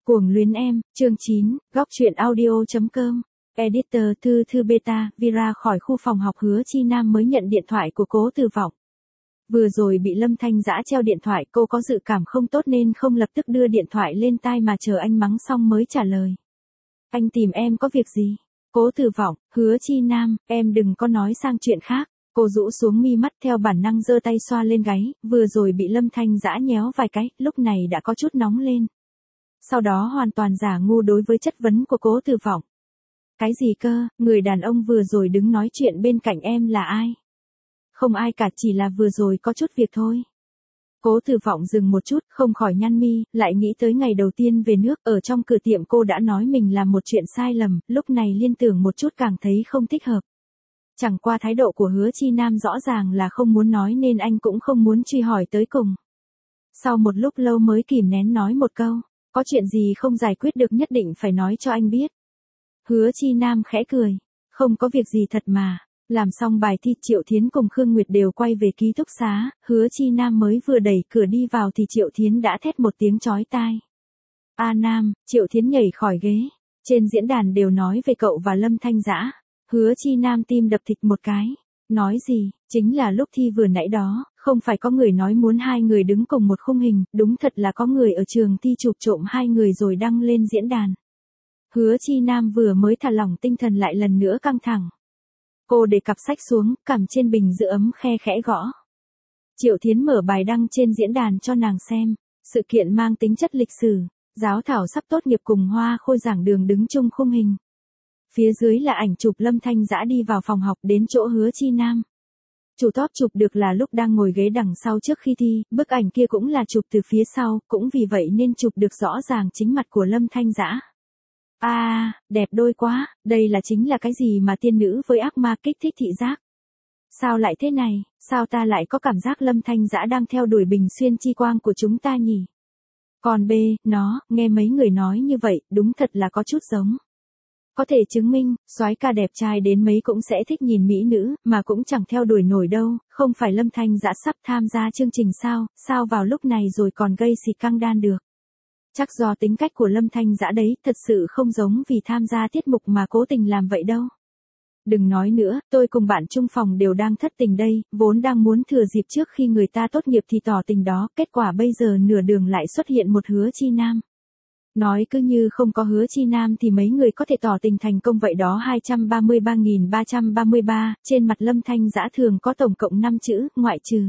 Cuồng luyến em, chương 9, góc truyện audio.com. Editor Thư Beta, Vira khỏi khu phòng học. Hứa Chi Nam mới nhận điện thoại của Cố Từ Vọng. Vừa rồi bị Lâm Thanh Dã treo điện thoại, cô có dự cảm không tốt nên không lập tức đưa điện thoại lên tai mà chờ anh mắng xong mới trả lời. Anh tìm em có việc gì? Cố Từ Vọng, Hứa Chi Nam, em đừng có nói sang chuyện khác. Cô rũ xuống mi mắt theo bản năng giơ tay xoa lên gáy, vừa rồi bị Lâm Thanh Dã nhéo vài cái, lúc này đã có chút nóng lên. Sau đó hoàn toàn giả ngu đối với chất vấn của Cố Từ Vọng. Cái gì cơ, người đàn ông vừa rồi đứng nói chuyện bên cạnh em là ai? Không ai cả, chỉ là vừa rồi có chút việc thôi. Cố Từ Vọng dừng một chút, không khỏi nhăn mi, lại nghĩ tới ngày đầu tiên về nước, ở trong cửa tiệm cô đã nói mình làm một chuyện sai lầm, lúc này liên tưởng một chút càng thấy không thích hợp. Chẳng qua thái độ của Hứa Chi Nam rõ ràng là không muốn nói nên anh cũng không muốn truy hỏi tới cùng. Sau một lúc lâu mới kìm nén nói một câu, có chuyện gì không giải quyết được nhất định phải nói cho anh biết. Hứa Chi Nam khẽ cười, không có việc gì thật mà. Làm xong bài thi, Triệu Thiến cùng Khương Nguyệt đều quay về ký túc xá, Hứa Chi Nam mới vừa đẩy cửa đi vào thì Triệu Thiến đã thét một tiếng chói tai. A Nam, Triệu Thiến nhảy khỏi ghế, trên diễn đàn đều nói về cậu và Lâm Thanh Dã. Hứa Chi Nam tim đập thịt một cái, nói gì, chính là lúc thi vừa nãy đó, không phải có người nói muốn hai người đứng cùng một khung hình, đúng thật là có người ở trường thi chụp trộm hai người rồi đăng lên diễn đàn. Hứa Chi Nam vừa mới thả lỏng tinh thần lại lần nữa căng thẳng. Cô để cặp sách xuống, cằm trên bình giữ ấm khe khẽ gõ. Triệu Thiến mở bài đăng trên diễn đàn cho nàng xem, sự kiện mang tính chất lịch sử, giáo thảo sắp tốt nghiệp cùng Hoa Khôi giảng đường đứng chung khung hình. Phía dưới là ảnh chụp Lâm Thanh Dã đi vào phòng học đến chỗ Hứa Chi Nam. Chủ top chụp được là lúc đang ngồi ghế đằng sau trước khi thi, bức ảnh kia cũng là chụp từ phía sau, cũng vì vậy nên chụp được rõ ràng chính mặt của Lâm Thanh Dã. Đẹp đôi quá, đây là chính là cái gì mà tiên nữ với ác ma kích thích thị giác. Sao lại thế này, sao ta lại có cảm giác Lâm Thanh Dã đang theo đuổi Bình Xuyên chi quang của chúng ta nhỉ? Còn nghe mấy người nói như vậy, đúng thật là có chút giống. Có thể chứng minh, soái ca đẹp trai đến mấy cũng sẽ thích nhìn mỹ nữ, mà cũng chẳng theo đuổi nổi đâu, không phải Lâm Thanh Dã sắp tham gia chương trình sao vào lúc này rồi còn gây xì căng đan được. Chắc do tính cách của Lâm Thanh Dã đấy, thật sự không giống vì tham gia tiết mục mà cố tình làm vậy đâu. Đừng nói nữa, tôi cùng bạn chung phòng đều đang thất tình đây, vốn đang muốn thừa dịp trước khi người ta tốt nghiệp thì tỏ tình đó, kết quả bây giờ nửa đường lại xuất hiện một Hứa Chi Nam. Nói cứ như không có Hứa Chi Nam thì mấy người có thể tỏ tình thành công vậy đó. 233.333, trên mặt Lâm Thanh Dã thường có tổng cộng 5 chữ, ngoại trừ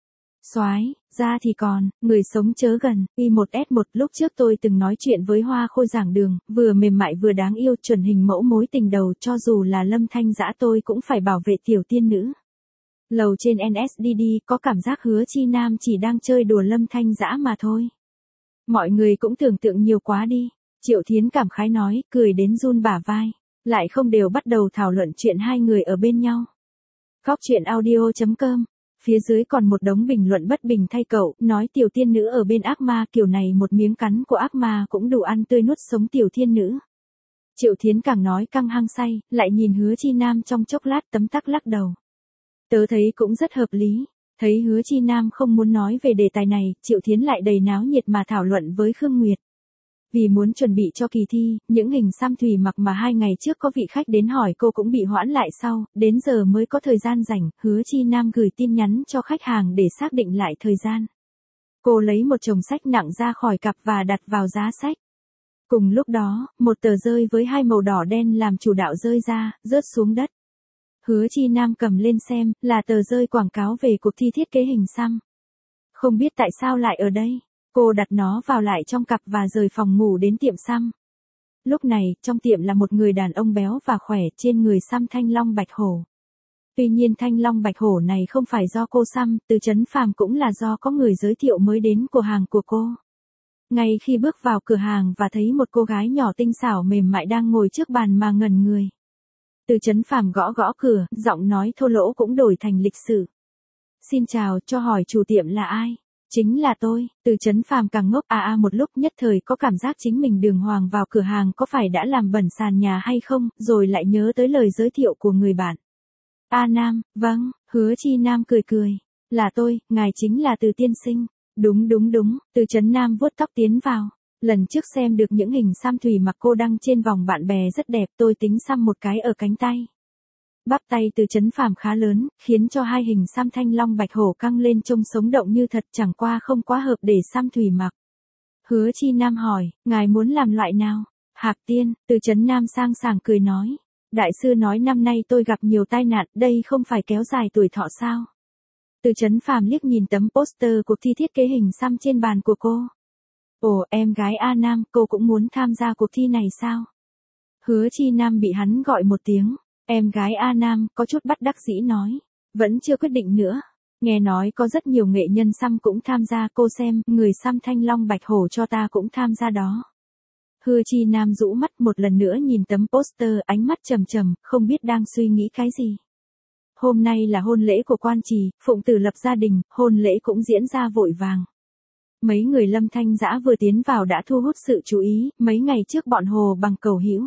soái ra thì còn, người sống chớ gần, Y1S1. Lúc trước tôi từng nói chuyện với Hoa Khôi giảng đường, vừa mềm mại vừa đáng yêu, chuẩn hình mẫu mối tình đầu, cho dù là Lâm Thanh Dã tôi cũng phải bảo vệ tiểu tiên nữ. Lầu trên NSDD có cảm giác Hứa Chi Nam chỉ đang chơi đùa Lâm Thanh Dã mà thôi. Mọi người cũng tưởng tượng nhiều quá đi, Triệu Thiến cảm khái nói, cười đến run bả vai, lại không đều bắt đầu thảo luận chuyện hai người ở bên nhau. Góc truyện audio.com. Phía dưới còn một đống bình luận bất bình thay cậu, nói tiểu tiên nữ ở bên ác ma, kiểu này một miếng cắn của ác ma cũng đủ ăn tươi nuốt sống tiểu tiên nữ. Triệu Thiến càng nói căng hăng say, lại nhìn Hứa Chi Nam trong chốc lát tấm tắc lắc đầu. Tớ thấy cũng rất hợp lý. Thấy Hứa Chi Nam không muốn nói về đề tài này, Triệu Thiến lại đầy náo nhiệt mà thảo luận với Khương Nguyệt. Vì muốn chuẩn bị cho kỳ thi, những hình xăm thủy mặc mà 2 ngày trước có vị khách đến hỏi cô cũng bị hoãn lại sau, đến giờ mới có thời gian rảnh. Hứa Chi Nam gửi tin nhắn cho khách hàng để xác định lại thời gian. Cô lấy một chồng sách nặng ra khỏi cặp và đặt vào giá sách. Cùng lúc đó, một tờ rơi với 2 màu đỏ đen làm chủ đạo rơi ra, rớt xuống đất. Hứa Chi Nam cầm lên xem, là tờ rơi quảng cáo về cuộc thi thiết kế hình xăm. Không biết tại sao lại ở đây, cô đặt nó vào lại trong cặp và rời phòng ngủ đến tiệm xăm. Lúc này, trong tiệm là một người đàn ông béo và khỏe, trên người xăm thanh long bạch hổ. Tuy nhiên thanh long bạch hổ này không phải do cô xăm, Từ Chấn Phàm cũng là do có người giới thiệu mới đến cửa hàng của cô. Ngay khi bước vào cửa hàng và thấy một cô gái nhỏ tinh xảo mềm mại đang ngồi trước bàn mà ngẩn người. Từ Chấn Phàm gõ gõ cửa, giọng nói thô lỗ cũng đổi thành lịch sự. Xin chào, cho hỏi chủ tiệm là ai? Chính là tôi. Từ Chấn Phàm càng ngốc một lúc, nhất thời có cảm giác chính mình đường hoàng vào cửa hàng có phải đã làm bẩn sàn nhà hay không, rồi lại nhớ tới lời giới thiệu của người bạn. Nam, vâng. Hứa Chi Nam cười cười. Là tôi, ngài chính là Từ tiên sinh. Đúng, Từ Chấn Nam vuốt tóc tiến vào. Lần trước xem được những hình xăm Thùy mặc cô đăng trên vòng bạn bè rất đẹp, tôi tính xăm một cái ở cánh tay. Bắp tay Từ Chấn Phàm khá lớn, khiến cho hai hình xăm thanh long bạch hổ căng lên trông sống động như thật, chẳng qua không quá hợp để xăm Thùy mặc. Hứa Chi Nam hỏi, ngài muốn làm loại nào? Hạc Tiên, Từ Chấn Nam sang sảng cười nói. Đại sư nói năm nay tôi gặp nhiều tai nạn, đây không phải kéo dài tuổi thọ sao? Từ Chấn Phàm liếc nhìn tấm poster cuộc thi thiết kế hình xăm trên bàn của cô. Ồ, em gái A Nam, cô cũng muốn tham gia cuộc thi này sao? Hứa Chi Nam bị hắn gọi một tiếng. Em gái A Nam có chút bất đắc dĩ nói. Vẫn chưa quyết định nữa. Nghe nói có rất nhiều nghệ nhân xăm cũng tham gia, cô xem, người xăm thanh long bạch hổ cho ta cũng tham gia đó. Hứa Chi Nam rũ mắt một lần nữa nhìn tấm poster, ánh mắt trầm trầm, không biết đang suy nghĩ cái gì. Hôm nay là hôn lễ của Quan Trì, Phụng Tử lập gia đình, hôn lễ cũng diễn ra vội vàng. Mấy người Lâm Thanh Dã vừa tiến vào đã thu hút sự chú ý, mấy ngày trước bọn Hồ Bằng cầu hữu.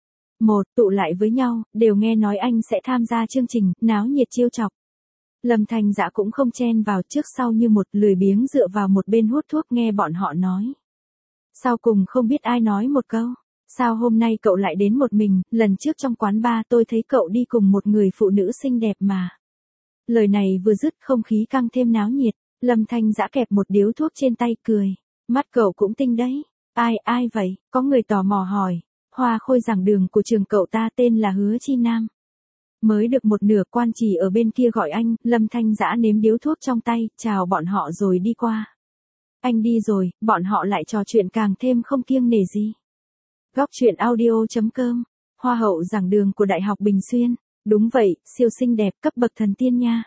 Tụ lại với nhau, đều nghe nói anh sẽ tham gia chương trình, náo nhiệt chiêu chọc. Lâm Thanh Dã cũng không chen vào, trước sau như một, lười biếng dựa vào một bên hút thuốc nghe bọn họ nói. Sau cùng không biết ai nói một câu. Sao hôm nay cậu lại đến một mình, lần trước trong quán bar tôi thấy cậu đi cùng một người phụ nữ xinh đẹp mà. Lời này vừa dứt không khí căng thêm náo nhiệt, Lâm Thanh Dã kẹp một điếu thuốc trên tay cười. Mắt cậu cũng tinh đấy. Ai vậy? Có người tò mò hỏi. Hoa khôi giảng đường của trường cậu ta tên là Hứa Chi Nam. Mới được một nửa, Quan Trì ở bên kia gọi anh, Lâm Thanh Dã nếm điếu thuốc trong tay, chào bọn họ rồi đi qua. Anh đi rồi, bọn họ lại trò chuyện càng thêm không kiêng nể gì. Góc truyện audio.com, Hoa hậu giảng đường của Đại học Bình Xuyên. Đúng vậy, siêu xinh đẹp, cấp bậc thần tiên nha.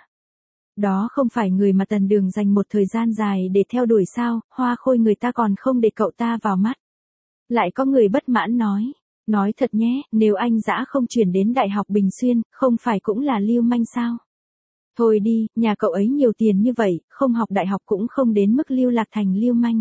Đó không phải người mà Tần Đường dành một thời gian dài để theo đuổi sao, Hoa khôi người ta còn không để cậu ta vào mắt. Lại có người bất mãn nói thật nhé, nếu anh Dã không chuyển đến Đại học Bình Xuyên, không phải cũng là lưu manh sao? Thôi đi, nhà cậu ấy nhiều tiền như vậy, không học đại học cũng không đến mức lưu lạc thành lưu manh.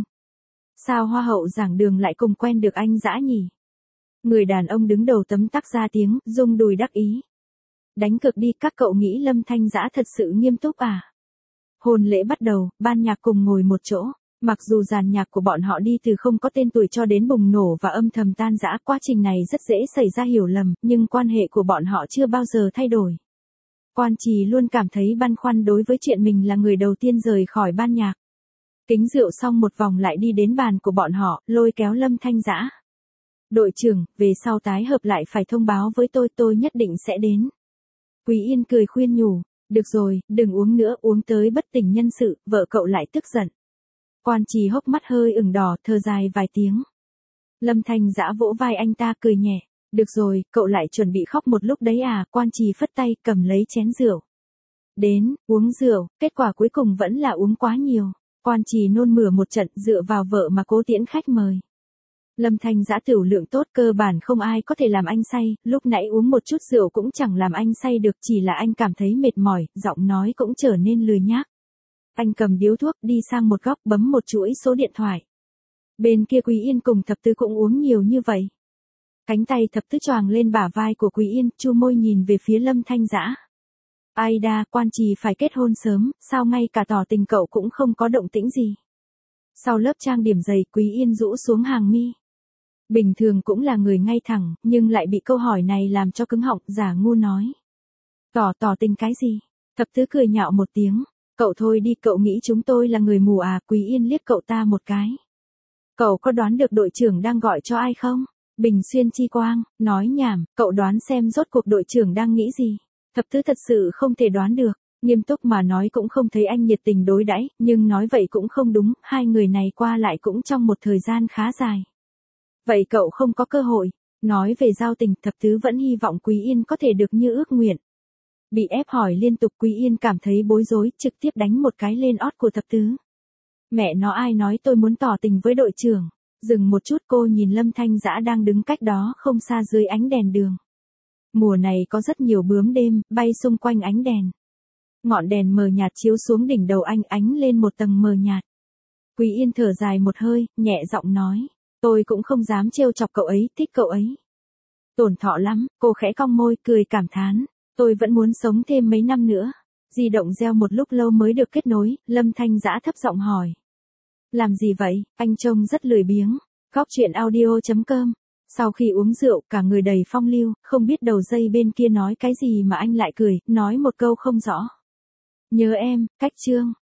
Sao Hoa hậu giảng đường lại cùng quen được anh Dã nhỉ? Người đàn ông đứng đầu tấm tắc ra tiếng, rung đùi đắc ý. Đánh cược đi, các cậu nghĩ Lâm Thanh Dã thật sự nghiêm túc à? Hôn lễ bắt đầu, ban nhạc cùng ngồi một chỗ. Mặc dù dàn nhạc của bọn họ đi từ không có tên tuổi cho đến bùng nổ và âm thầm tan rã, quá trình này rất dễ xảy ra hiểu lầm, nhưng quan hệ của bọn họ chưa bao giờ thay đổi. Quan Trì luôn cảm thấy băn khoăn đối với chuyện mình là người đầu tiên rời khỏi ban nhạc. Kính rượu xong một vòng lại đi đến bàn của bọn họ, lôi kéo Lâm Thanh Dã. Đội trưởng, về sau tái hợp lại phải thông báo với tôi nhất định sẽ đến. Quý Yên cười khuyên nhủ, được rồi, đừng uống nữa, uống tới bất tỉnh nhân sự, vợ cậu lại tức giận. Quan Trì hốc mắt hơi ửng đỏ, thở dài vài tiếng. Lâm Thanh Dã vỗ vai anh ta cười nhẹ, được rồi, cậu lại chuẩn bị khóc một lúc đấy à? Quan Trì phất tay, cầm lấy chén rượu. Đến, uống rượu, kết quả cuối cùng vẫn là uống quá nhiều. Quan Trì nôn mửa một trận, dựa vào vợ mà cố tiễn khách mời. Lâm Thanh Dã tửu lượng tốt, cơ bản không ai có thể làm anh say, lúc nãy uống một chút rượu cũng chẳng làm anh say được, chỉ là anh cảm thấy mệt mỏi, giọng nói cũng trở nên lười nhác. Anh cầm điếu thuốc đi sang một góc bấm một chuỗi số điện thoại. Bên kia Quý Yên cùng Thập Tứ cũng uống nhiều như vậy. Cánh tay Thập Tứ choàng lên bả vai của Quý Yên, chu môi nhìn về phía Lâm Thanh Dã. Ai đa, Quan Trì phải kết hôn sớm, sao ngay cả tỏ tình cậu cũng không có động tĩnh gì. Sau lớp trang điểm dày, Quý Yên rũ xuống hàng mi. Bình thường cũng là người ngay thẳng, nhưng lại bị câu hỏi này làm cho cứng họng, giả ngu nói. Tỏ tình cái gì? Thập Tứ cười nhạo một tiếng. Cậu thôi đi, cậu nghĩ chúng tôi là người mù à? Quý Yên liếc cậu ta một cái. Cậu có đoán được đội trưởng đang gọi cho ai không? Bình Xuyên Chi Quang, nói nhảm, cậu đoán xem rốt cuộc đội trưởng đang nghĩ gì? Thập Tứ thật sự không thể đoán được, nghiêm túc mà nói cũng không thấy anh nhiệt tình đối đãi, nhưng nói vậy cũng không đúng, hai người này qua lại cũng trong một thời gian khá dài. Vậy cậu không có cơ hội, nói về giao tình, Thập Tứ vẫn hy vọng Quý Yên có thể được như ước nguyện. Bị ép hỏi liên tục, Quý Yên cảm thấy bối rối, trực tiếp đánh một cái lên ót của Thập Tứ. Mẹ nó, ai nói tôi muốn tỏ tình với đội trưởng? Dừng một chút, cô nhìn Lâm Thanh Dã đang đứng cách đó không xa dưới ánh đèn đường. Mùa này có rất nhiều bướm đêm, bay xung quanh ánh đèn. Ngọn đèn mờ nhạt chiếu xuống đỉnh đầu anh, ánh lên một tầng mờ nhạt. Quý Yên thở dài một hơi, nhẹ giọng nói. Tôi cũng không dám trêu chọc cậu ấy, thích cậu ấy. Tổn thọ lắm, cô khẽ cong môi, cười cảm thán. Tôi vẫn muốn sống thêm mấy năm nữa. Di động reo một lúc lâu mới được kết nối, Lâm Thanh Dã thấp giọng hỏi. Làm gì vậy? Anh trông rất lười biếng. Góc chuyện audio.com. Sau khi uống rượu, cả người đầy phong lưu, không biết đầu dây bên kia nói cái gì mà anh lại cười, nói một câu không rõ. Nhớ em, Cách Chương.